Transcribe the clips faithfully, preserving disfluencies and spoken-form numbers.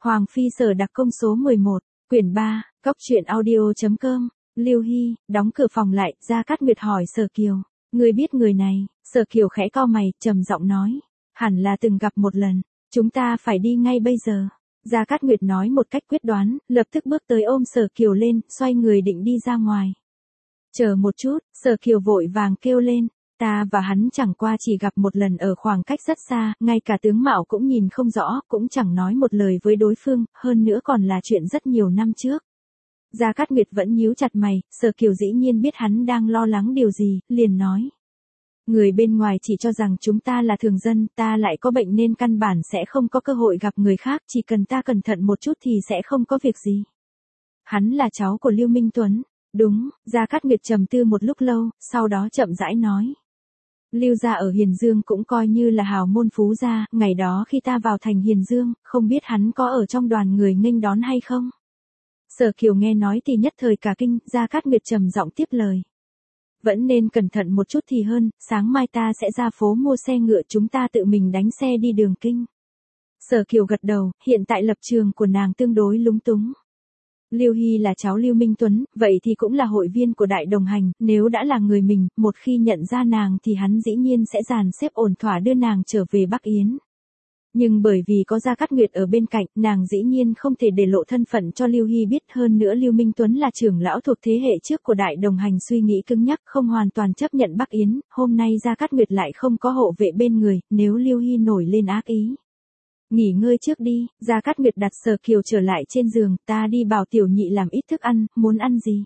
Hoàng Phi Sở đặc công số mười một, quyển ba, cốc truyện audio.com, Lưu Hy, đóng cửa phòng lại, Gia Cát Nguyệt hỏi Sở Kiều, người biết người này, Sở Kiều khẽ cau mày, trầm giọng nói, hẳn là từng gặp một lần, chúng ta phải đi ngay bây giờ. Gia Cát Nguyệt nói một cách quyết đoán, lập tức bước tới ôm Sở Kiều lên, xoay người định đi ra ngoài. Chờ một chút, Sở Kiều vội vàng kêu lên, ta và hắn chẳng qua chỉ gặp một lần ở khoảng cách rất xa, ngay cả tướng mạo cũng nhìn không rõ, cũng chẳng nói một lời với đối phương, hơn nữa còn là chuyện rất nhiều năm trước. Gia Cát Nguyệt vẫn nhíu chặt mày, Sở Kiều dĩ nhiên biết hắn đang lo lắng điều gì, liền nói. Người bên ngoài chỉ cho rằng chúng ta là thường dân, ta lại có bệnh nên căn bản sẽ không có cơ hội gặp người khác, chỉ cần ta cẩn thận một chút thì sẽ không có việc gì. Hắn là cháu của Lưu Minh Tuấn. Đúng, Gia Cát Nguyệt trầm tư một lúc lâu, sau đó chậm rãi nói. Lưu gia ở Hiền Dương cũng coi như là hào môn phú gia, ngày đó khi ta vào thành Hiền Dương, không biết hắn có ở trong đoàn người nghênh đón hay không? Sở Kiều nghe nói thì nhất thời cả kinh, Gia Cát Nguyệt trầm giọng tiếp lời. Vẫn nên cẩn thận một chút thì hơn, sáng mai ta sẽ ra phố mua xe ngựa, chúng ta tự mình đánh xe đi đường kinh. Sở Kiều gật đầu, hiện tại lập trường của nàng tương đối lúng túng. Lưu Hy là cháu Lưu Minh Tuấn, vậy thì cũng là hội viên của đại đồng hành, nếu đã là người mình, một khi nhận ra nàng thì hắn dĩ nhiên sẽ dàn xếp ổn thỏa đưa nàng trở về Bắc Yến. Nhưng bởi vì có Gia Cát Nguyệt ở bên cạnh, nàng dĩ nhiên không thể để lộ thân phận cho Lưu Hy biết, hơn nữa Lưu Minh Tuấn là trưởng lão thuộc thế hệ trước của đại đồng hành, suy nghĩ cứng nhắc, không hoàn toàn chấp nhận Bắc Yến, hôm nay Gia Cát Nguyệt lại không có hộ vệ bên người, nếu Lưu Hy nổi lên ác ý. Nghỉ ngơi trước đi, Gia Cát Nguyệt đặt Sở Kiều trở lại trên giường, ta đi bảo tiểu nhị làm ít thức ăn, muốn ăn gì?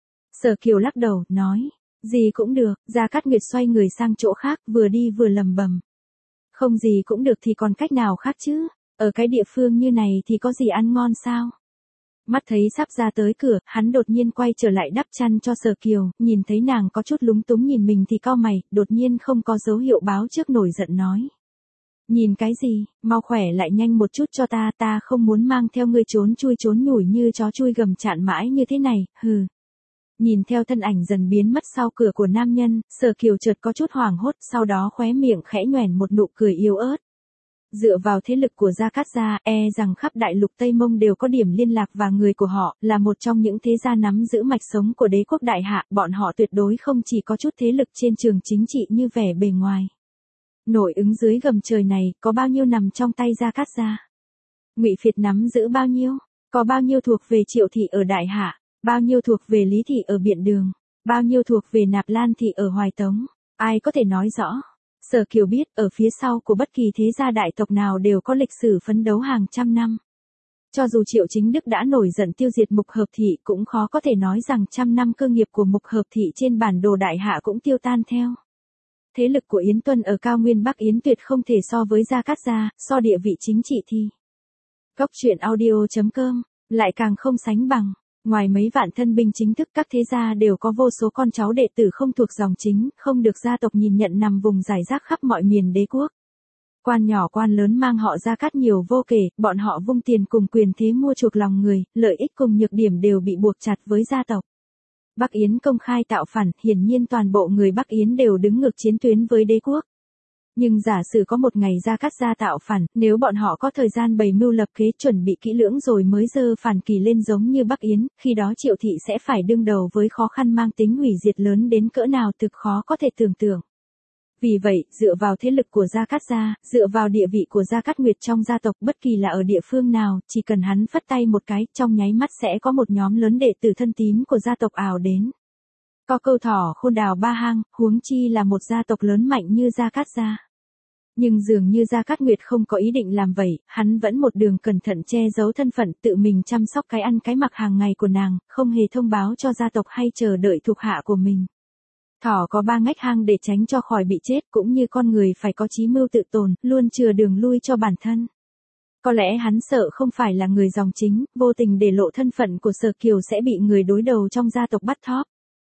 Sở Kiều lắc đầu, nói, gì cũng được, Gia Cát Nguyệt xoay người sang chỗ khác, vừa đi vừa lầm bầm. Không gì cũng được thì còn cách nào khác chứ, ở cái địa phương như này thì có gì ăn ngon sao? Mắt thấy sắp ra tới cửa, hắn đột nhiên quay trở lại đắp chăn cho Sở Kiều, nhìn thấy nàng có chút lúng túng nhìn mình thì cau mày, đột nhiên không có dấu hiệu báo trước nổi giận nói. Nhìn cái gì, mau khỏe lại nhanh một chút cho ta, ta không muốn mang theo ngươi trốn chui trốn nhủi như chó chui gầm chạn mãi như thế này, hừ. Nhìn theo thân ảnh dần biến mất sau cửa của nam nhân, Sở Kiều chợt có chút hoảng hốt, sau đó khóe miệng khẽ nhoẻn một nụ cười yếu ớt. Dựa vào thế lực của Gia Cát gia, e rằng khắp đại lục Tây Mông đều có điểm liên lạc và người của họ, là một trong những thế gia nắm giữ mạch sống của đế quốc đại hạ, bọn họ tuyệt đối không chỉ có chút thế lực trên trường chính trị như vẻ bề ngoài. Nội ứng dưới gầm trời này, có bao nhiêu nằm trong tay Gia Cát gia? Ngụy Phiệt nắm giữ bao nhiêu? Có bao nhiêu thuộc về Triệu thị ở Đại Hạ? Bao nhiêu thuộc về Lý thị ở Biện Đường? Bao nhiêu thuộc về Nạp Lan thị ở Hoài Tống? Ai có thể nói rõ? Sở Kiều biết, ở phía sau của bất kỳ thế gia đại tộc nào đều có lịch sử phấn đấu hàng trăm năm. Cho dù Triệu Chính Đức đã nổi giận tiêu diệt Mục Hợp thị, cũng khó có thể nói rằng trăm năm cơ nghiệp của Mục Hợp thị trên bản đồ Đại Hạ cũng tiêu tan theo. Thế lực của Yến Tuân ở cao nguyên Bắc Yến tuyệt không thể so với Gia Cát gia, so địa vị chính trị thì. Cốc truyện audio.com, lại càng không sánh bằng. Ngoài mấy vạn thân binh chính thức, các thế gia đều có vô số con cháu đệ tử không thuộc dòng chính, không được gia tộc nhìn nhận, nằm vùng rải rác khắp mọi miền đế quốc. Quan nhỏ quan lớn mang họ Gia Cát nhiều vô kể, bọn họ vung tiền cùng quyền thế mua chuộc lòng người, lợi ích cùng nhược điểm đều bị buộc chặt với gia tộc. Bắc Yến công khai tạo phản, hiển nhiên toàn bộ người Bắc Yến đều đứng ngược chiến tuyến với đế quốc. Nhưng giả sử có một ngày Gia Cát gia tạo phản, nếu bọn họ có thời gian bày mưu lập kế chuẩn bị kỹ lưỡng rồi mới giơ phản kỳ lên giống như Bắc Yến, khi đó Triệu thị sẽ phải đương đầu với khó khăn mang tính hủy diệt lớn đến cỡ nào thực khó có thể tưởng tượng. Vì vậy, dựa vào thế lực của Gia Cát gia, dựa vào địa vị của Gia Cát Nguyệt trong gia tộc, bất kỳ là ở địa phương nào, chỉ cần hắn phất tay một cái, trong nháy mắt sẽ có một nhóm lớn đệ tử thân tín của gia tộc ào đến. Có câu thỏ khôn đào ba hang, huống chi là một gia tộc lớn mạnh như Gia Cát gia. Nhưng dường như Gia Cát Nguyệt không có ý định làm vậy, hắn vẫn một đường cẩn thận che giấu thân phận, tự mình chăm sóc cái ăn cái mặc hàng ngày của nàng, không hề thông báo cho gia tộc hay chờ đợi thuộc hạ của mình. Thỏ có ba ngách hang để tránh cho khỏi bị chết, cũng như con người phải có chí mưu tự tồn, luôn chừa đường lui cho bản thân. Có lẽ hắn sợ không phải là người dòng chính, vô tình để lộ thân phận của Sở Kiều sẽ bị người đối đầu trong gia tộc bắt thóp.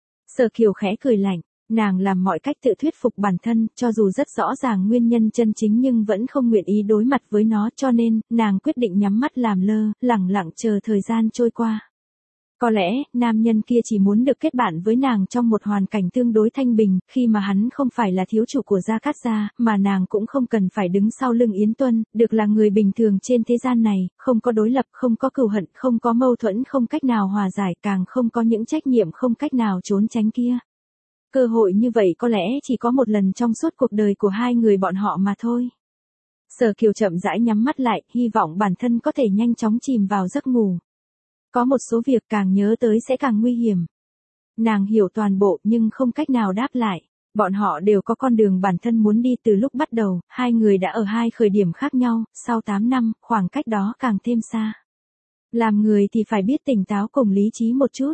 Sở Kiều khẽ cười lạnh, nàng làm mọi cách tự thuyết phục bản thân, cho dù rất rõ ràng nguyên nhân chân chính nhưng vẫn không nguyện ý đối mặt với nó, cho nên, nàng quyết định nhắm mắt làm lơ, lẳng lặng chờ thời gian trôi qua. Có lẽ, nam nhân kia chỉ muốn được kết bạn với nàng trong một hoàn cảnh tương đối thanh bình, khi mà hắn không phải là thiếu chủ của Gia Cát gia, mà nàng cũng không cần phải đứng sau lưng Yến Tuân, được là người bình thường trên thế gian này, không có đối lập, không có cừu hận, không có mâu thuẫn, không cách nào hòa giải, càng không có những trách nhiệm không cách nào trốn tránh kia. Cơ hội như vậy có lẽ chỉ có một lần trong suốt cuộc đời của hai người bọn họ mà thôi. Sở Kiều chậm rãi nhắm mắt lại, hy vọng bản thân có thể nhanh chóng chìm vào giấc ngủ. Có một số việc càng nhớ tới sẽ càng nguy hiểm. Nàng hiểu toàn bộ nhưng không cách nào đáp lại. Bọn họ đều có con đường bản thân muốn đi từ lúc bắt đầu, hai người đã ở hai khởi điểm khác nhau, sau tám năm, khoảng cách đó càng thêm xa. Làm người thì phải biết tỉnh táo cùng lý trí một chút.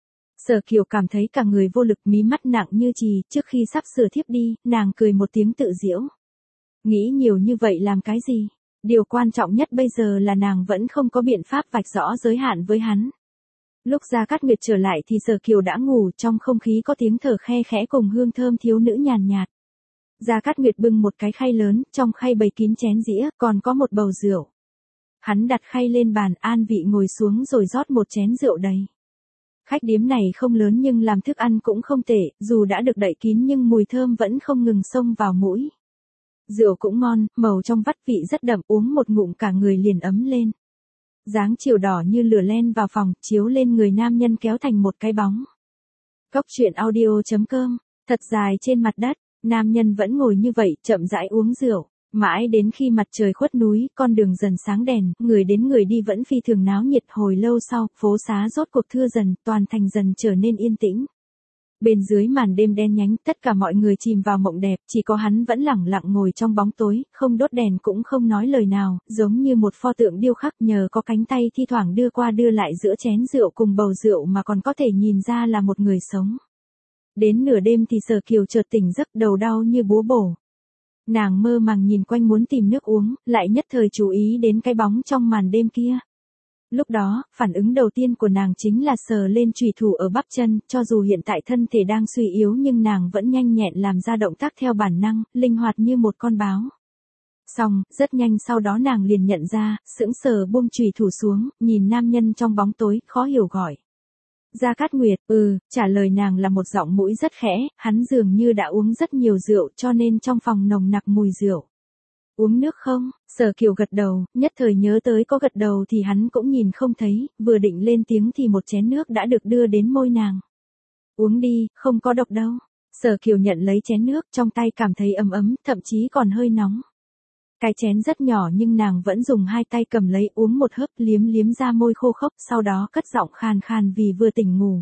Sở Kiều cảm thấy cả người vô lực, mí mắt nặng như chì, trước khi sắp sửa thiếp đi, nàng cười một tiếng tự giễu. Nghĩ nhiều như vậy làm cái gì? Điều quan trọng nhất bây giờ là nàng vẫn không có biện pháp vạch rõ giới hạn với hắn. Lúc Gia Cát Nguyệt trở lại thì Sở Kiều đã ngủ, trong không khí có tiếng thở khe khẽ cùng hương thơm thiếu nữ nhàn nhạt. Gia Cát Nguyệt bưng một cái khay lớn, trong khay bày kín chén dĩa, còn có một bầu rượu. Hắn đặt khay lên bàn, an vị ngồi xuống rồi rót một chén rượu đầy. Khách điếm này không lớn nhưng làm thức ăn cũng không tệ, dù đã được đậy kín nhưng mùi thơm vẫn không ngừng xông vào mũi. Rượu cũng ngon, màu trong vắt vị rất đậm, uống một ngụm cả người liền ấm lên. Dáng chiều đỏ như lửa len vào phòng, chiếu lên người nam nhân kéo thành một cái bóng. Cốc truyện audio chấm com, thật dài trên mặt đất, nam nhân vẫn ngồi như vậy, chậm rãi uống rượu. Mãi đến khi mặt trời khuất núi, con đường dần sáng đèn, người đến người đi vẫn phi thường náo nhiệt. Hồi lâu sau, phố xá rốt cuộc thưa dần, toàn thành dần trở nên yên tĩnh. Bên dưới màn đêm đen nhánh, tất cả mọi người chìm vào mộng đẹp, chỉ có hắn vẫn lẳng lặng ngồi trong bóng tối, không đốt đèn cũng không nói lời nào, giống như một pho tượng điêu khắc, nhờ có cánh tay thi thoảng đưa qua đưa lại giữa chén rượu cùng bầu rượu mà còn có thể nhìn ra là một người sống. Đến nửa đêm thì Sở Kiều chợt tỉnh giấc, đầu đau như búa bổ. Nàng mơ màng nhìn quanh muốn tìm nước uống, lại nhất thời chú ý đến cái bóng trong màn đêm kia. Lúc đó, phản ứng đầu tiên của nàng chính là sờ lên chùy thủ ở bắp chân, cho dù hiện tại thân thể đang suy yếu nhưng nàng vẫn nhanh nhẹn làm ra động tác theo bản năng, linh hoạt như một con báo. Xong, rất nhanh sau đó nàng liền nhận ra, sững sờ buông chùy thủ xuống, nhìn nam nhân trong bóng tối, khó hiểu gọi. Gia Cát Nguyệt, ừ, trả lời nàng là một giọng mũi rất khẽ, hắn dường như đã uống rất nhiều rượu cho nên trong phòng nồng nặc mùi rượu. Uống nước không? Sở Kiều gật đầu, nhất thời nhớ tới có gật đầu thì hắn cũng nhìn không thấy, vừa định lên tiếng thì một chén nước đã được đưa đến môi nàng. Uống đi, không có độc đâu. Sở Kiều nhận lấy chén nước, trong tay cảm thấy ấm ấm, thậm chí còn hơi nóng. Cái chén rất nhỏ nhưng nàng vẫn dùng hai tay cầm lấy, uống một hớp, liếm liếm ra môi khô khốc, sau đó cất giọng khàn khàn vì vừa tỉnh ngủ.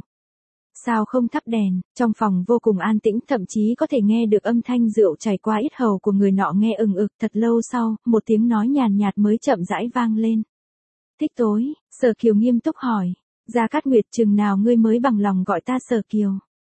Sao không thắp đèn? Trong phòng vô cùng an tĩnh, thậm chí có thể nghe được âm thanh rượu chảy qua yết hầu của người nọ nghe ừng ực. Thật lâu sau, một tiếng nói nhàn nhạt mới chậm rãi vang lên. Thích tối, Sở Kiều nghiêm túc hỏi. Gia Cát Nguyệt, chừng nào ngươi mới bằng lòng gọi ta Sở Kiều?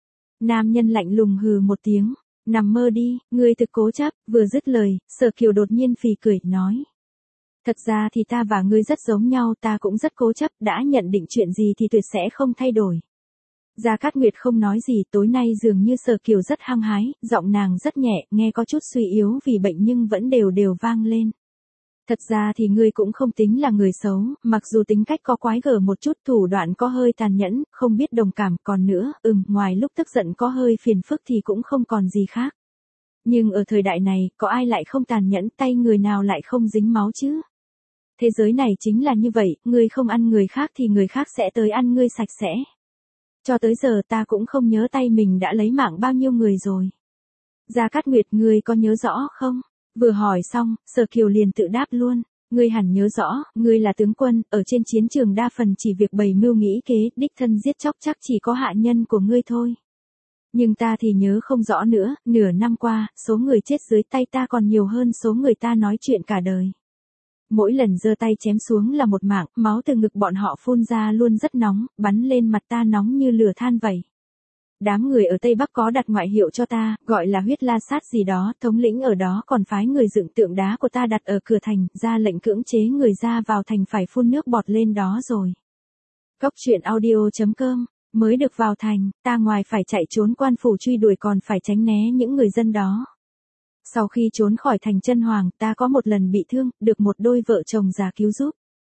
Nam nhân lạnh lùng hừ một tiếng. Nằm mơ đi, ngươi thực cố chấp. Vừa dứt lời, Sở Kiều đột nhiên phì cười, nói. Thật ra thì ta và ngươi rất giống nhau, ta cũng rất cố chấp, đã nhận định chuyện gì thì tuyệt sẽ không thay đổi. Gia Cát Nguyệt không nói gì, tối nay dường như Sở Kiều rất hăng hái, giọng nàng rất nhẹ, nghe có chút suy yếu vì bệnh nhưng vẫn đều đều vang lên. Thật ra thì ngươi cũng không tính là người xấu, mặc dù tính cách có quái gở một chút, thủ đoạn có hơi tàn nhẫn, không biết đồng cảm, còn nữa, ừm, ngoài lúc tức giận có hơi phiền phức thì cũng không còn gì khác. Nhưng ở thời đại này, có ai lại không tàn nhẫn, tay người nào lại không dính máu chứ? Thế giới này chính là như vậy, ngươi không ăn người khác thì người khác sẽ tới ăn ngươi sạch sẽ. Cho tới giờ ta cũng không nhớ tay mình đã lấy mạng bao nhiêu người rồi. Gia Cát Nguyệt, ngươi có nhớ rõ không? Vừa hỏi xong, Sở Kiều liền tự đáp luôn. Ngươi hẳn nhớ rõ, ngươi là tướng quân, ở trên chiến trường đa phần chỉ việc bày mưu nghĩ kế, đích thân giết chóc chắc chỉ có hạ nhân của ngươi thôi. Nhưng ta thì nhớ không rõ nữa, nửa năm qua, số người chết dưới tay ta còn nhiều hơn số người ta nói chuyện cả đời. Mỗi lần giơ tay chém xuống là một mạng, máu từ ngực bọn họ phun ra luôn rất nóng, bắn lên mặt ta nóng như lửa than vậy. Đám người ở Tây Bắc có đặt ngoại hiệu cho ta, gọi là huyết la sát gì đó, thống lĩnh ở đó còn phái người dựng tượng đá của ta đặt ở cửa thành, ra lệnh cưỡng chế người ra vào thành phải phun nước bọt lên đó rồi. Cốc truyện audio chấm com, mới được vào thành, ta ngoài phải chạy trốn quan phủ truy đuổi còn phải tránh né những người dân đó. Sau khi trốn khỏi thành Chân Hoàng, ta có một lần bị thương, được một đôi vợ chồng già cứu giúp.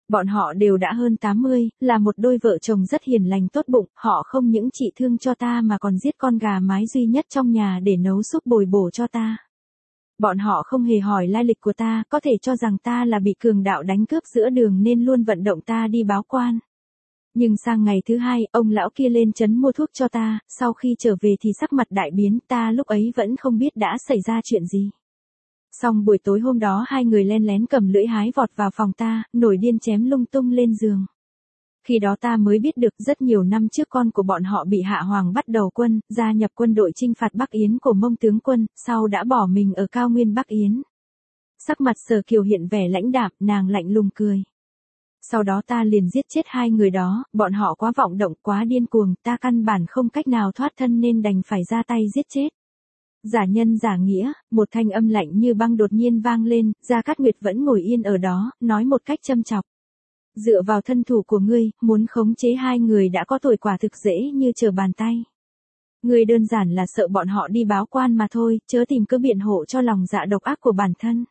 Bọn họ đều đã hơn tám mươi, là một đôi vợ chồng rất hiền lành tốt bụng, họ không những trị thương cho ta mà còn giết con gà mái duy nhất trong nhà để nấu súp bồi bổ cho ta. Bọn họ không hề hỏi lai lịch của ta, có thể cho rằng ta là bị cường đạo đánh cướp giữa đường nên luôn vận động ta đi báo quan. Nhưng sang ngày thứ hai, ông lão kia lên trấn mua thuốc cho ta, sau khi trở về thì sắc mặt đại biến, ta lúc ấy vẫn không biết đã xảy ra chuyện gì. Xong buổi tối hôm đó hai người len lén cầm lưỡi hái vọt vào phòng ta, nổi điên chém lung tung lên giường. Khi đó ta mới biết được rất nhiều năm trước con của bọn họ bị Hạ Hoàng bắt đầu quân, gia nhập quân đội chinh phạt Bắc Yến của Mông tướng quân, sau đã bỏ mình ở cao nguyên Bắc Yến. Sắc mặt Sở Kiều hiện vẻ lãnh đạm, nàng lạnh lùng cười. Sau đó ta liền giết chết hai người đó, bọn họ quá vọng động, quá điên cuồng, ta căn bản không cách nào thoát thân nên đành phải ra tay giết chết. Giả nhân giả nghĩa, một thanh âm lạnh như băng đột nhiên vang lên, Gia Cát Nguyệt vẫn ngồi yên ở đó, nói một cách châm chọc. Dựa vào thân thủ của ngươi, muốn khống chế hai người đã có tuổi quả thực dễ như trở bàn tay. Ngươi đơn giản là sợ bọn họ đi báo quan mà thôi, chớ tìm cớ biện hộ cho lòng dạ độc ác của bản thân.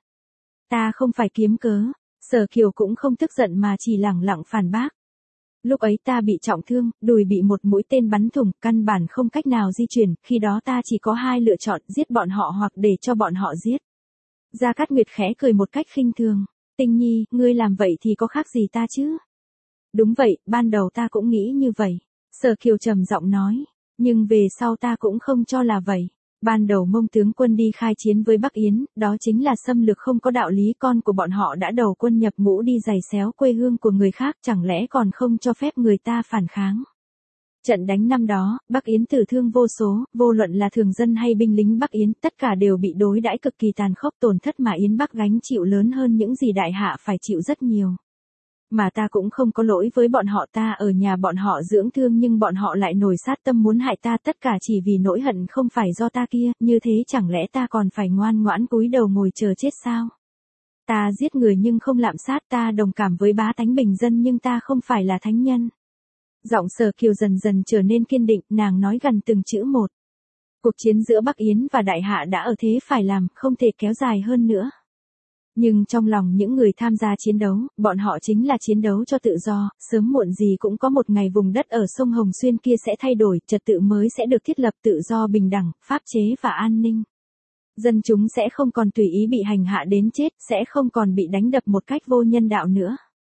Ta không phải kiếm cớ. Sở Kiều cũng không tức giận mà chỉ lẳng lặng phản bác. Lúc ấy ta bị trọng thương, đùi bị một mũi tên bắn thủng, căn bản không cách nào di chuyển, khi đó ta chỉ có hai lựa chọn, giết bọn họ hoặc để cho bọn họ giết. Gia Cát Nguyệt khẽ cười một cách khinh thường. Tinh Nhi, ngươi làm vậy thì có khác gì ta chứ? Đúng vậy, ban đầu ta cũng nghĩ như vậy. Sở Kiều trầm giọng nói. Nhưng về sau ta cũng không cho là vậy. Ban đầu Mông tướng quân đi khai chiến với Bắc Yến, đó chính là xâm lược không có đạo lý, con của bọn họ đã đầu quân nhập ngũ đi giày xéo quê hương của người khác, chẳng lẽ còn không cho phép người ta phản kháng. Trận đánh năm đó, Bắc Yến tử thương vô số, vô luận là thường dân hay binh lính Bắc Yến, tất cả đều bị đối đãi cực kỳ tàn khốc, tổn thất mà Yến Bắc gánh chịu lớn hơn những gì đại hạ phải chịu rất nhiều. Mà ta cũng không có lỗi với bọn họ, ta ở nhà bọn họ dưỡng thương nhưng bọn họ lại nổi sát tâm muốn hại ta, tất cả chỉ vì nỗi hận không phải do ta kia, như thế chẳng lẽ ta còn phải ngoan ngoãn cúi đầu ngồi chờ chết sao? Ta giết người nhưng không lạm sát, ta đồng cảm với bá tánh bình dân nhưng ta không phải là thánh nhân. Giọng Sở Kiều dần dần trở nên kiên định, nàng nói gần từng chữ một. Cuộc chiến giữa Bắc Yến và Đại Hạ đã ở thế phải làm, không thể kéo dài hơn nữa. Nhưng trong lòng những người tham gia chiến đấu, bọn họ chính là chiến đấu cho tự do, sớm muộn gì cũng có một ngày vùng đất ở sông Hồng Xuyên kia sẽ thay đổi, trật tự mới sẽ được thiết lập, tự do bình đẳng, pháp chế và an ninh. Dân chúng sẽ không còn tùy ý bị hành hạ đến chết, sẽ không còn bị đánh đập một cách vô nhân đạo nữa.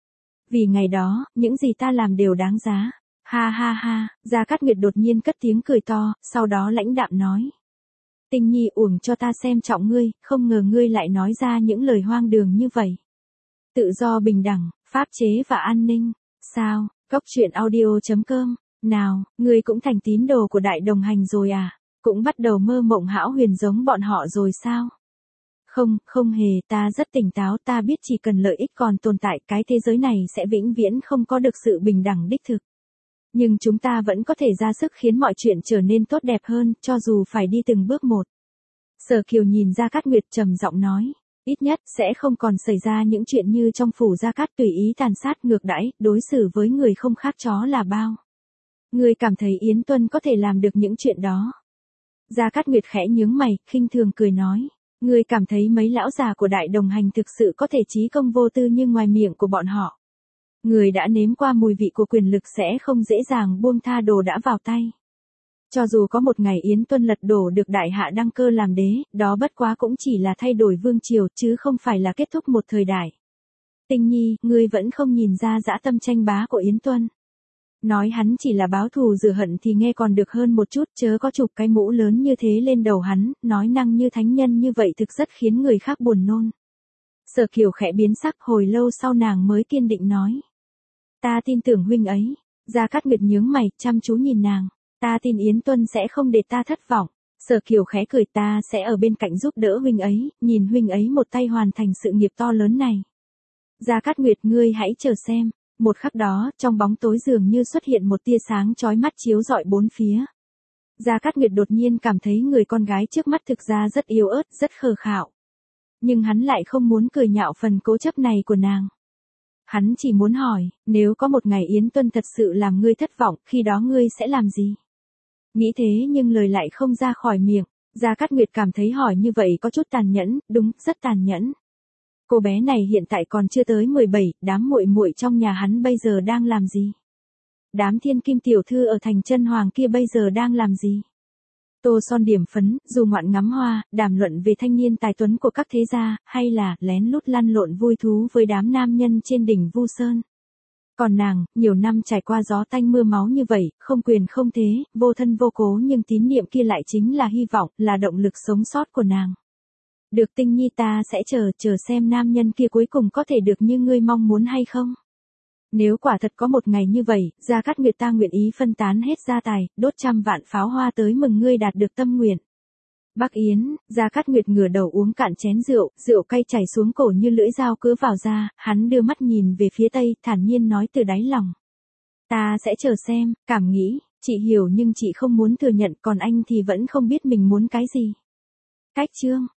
Vì ngày đó, những gì ta làm đều đáng giá. Ha ha ha, Gia Cát Nguyệt đột nhiên cất tiếng cười to, sau đó lãnh đạm nói. Tinh Nhi, uổng cho ta xem trọng ngươi, không ngờ ngươi lại nói ra những lời hoang đường như vậy. Tự do bình đẳng, pháp chế và an ninh. Sao, Cốc truyện audio chấm com. Nào, ngươi cũng thành tín đồ của Đại Đồng Hành rồi à? Cũng bắt đầu mơ mộng hão huyền giống bọn họ rồi sao? Không, không hề, ta rất tỉnh táo, ta biết chỉ cần lợi ích còn tồn tại, cái thế giới này sẽ vĩnh viễn không có được sự bình đẳng đích thực. Nhưng chúng ta vẫn có thể ra sức khiến mọi chuyện trở nên tốt đẹp hơn, cho dù phải đi từng bước một. Sở Kiều nhìn Gia Cát Nguyệt trầm giọng nói, ít nhất sẽ không còn xảy ra những chuyện như trong phủ Gia Cát tùy ý tàn sát ngược đãi, đối xử với người không khác chó là bao. Ngươi cảm thấy Yến Tuân có thể làm được những chuyện đó? Gia Cát Nguyệt khẽ nhướng mày, khinh thường cười nói, ngươi cảm thấy mấy lão già của Đại Đồng Hành thực sự có thể trí công vô tư như ngoài miệng của bọn họ? Người đã nếm qua mùi vị của quyền lực sẽ không dễ dàng buông tha đồ đã vào tay. Cho dù có một ngày Yến Tuân lật đổ được Đại Hạ đăng cơ làm đế, đó bất quá cũng chỉ là thay đổi vương triều chứ không phải là kết thúc một thời đại. Tinh Nhi, ngươi vẫn không nhìn ra dã tâm tranh bá của Yến Tuân. Nói hắn chỉ là báo thù rửa hận thì nghe còn được hơn một chút, chớ có chụp cái mũ lớn như thế lên đầu hắn, nói năng như thánh nhân như vậy thực rất khiến người khác buồn nôn. Sở Kiều khẽ biến sắc, hồi lâu sau nàng mới kiên định nói. Ta tin tưởng huynh ấy. Gia Cát Nguyệt nhướng mày, chăm chú nhìn nàng. Ta tin Yến Tuân sẽ không để ta thất vọng. Sở Kiều khẽ cười, ta sẽ ở bên cạnh giúp đỡ huynh ấy, nhìn huynh ấy một tay hoàn thành sự nghiệp to lớn này. Gia Cát Nguyệt, ngươi hãy chờ xem. Một khắc đó, trong bóng tối dường như xuất hiện một tia sáng chói mắt chiếu rọi bốn phía. Gia Cát Nguyệt đột nhiên cảm thấy người con gái trước mắt thực ra rất yếu ớt, rất khờ khạo. Nhưng hắn lại không muốn cười nhạo phần cố chấp này của nàng. Hắn chỉ muốn hỏi, nếu có một ngày Yến Tuân thật sự làm ngươi thất vọng, khi đó ngươi sẽ làm gì? Nghĩ thế nhưng lời lại không ra khỏi miệng. Gia Cát Nguyệt cảm thấy hỏi như vậy có chút tàn nhẫn, đúng, rất tàn nhẫn. Cô bé này hiện tại còn chưa tới mười bảy, đám muội muội trong nhà hắn bây giờ đang làm gì? Đám thiên kim tiểu thư ở thành chân hoàng kia bây giờ đang làm gì? Tô son điểm phấn, dù ngoạn ngắm hoa, đàm luận về thanh niên tài tuấn của các thế gia, hay là lén lút lăn lộn vui thú với đám nam nhân trên đỉnh Vu Sơn. Còn nàng, nhiều năm trải qua gió tanh mưa máu như vậy, không quyền không thế, vô thân vô cố nhưng tín niệm kia lại chính là hy vọng, là động lực sống sót của nàng. Được Tinh Nhi, ta sẽ chờ, chờ xem nam nhân kia cuối cùng có thể được như ngươi mong muốn hay không. Nếu quả thật có một ngày như vậy, Gia Cát Nguyệt ta nguyện ý phân tán hết gia tài, đốt trăm vạn pháo hoa tới mừng ngươi đạt được tâm nguyện. Bắc Yến, Gia Cát Nguyệt ngửa đầu uống cạn chén rượu, rượu cay chảy xuống cổ như lưỡi dao cứa vào da, hắn đưa mắt nhìn về phía tây, thản nhiên nói từ đáy lòng. Ta sẽ chờ xem, cảm nghĩ, chị hiểu nhưng chị không muốn thừa nhận, còn anh thì vẫn không biết mình muốn cái gì. Cách chương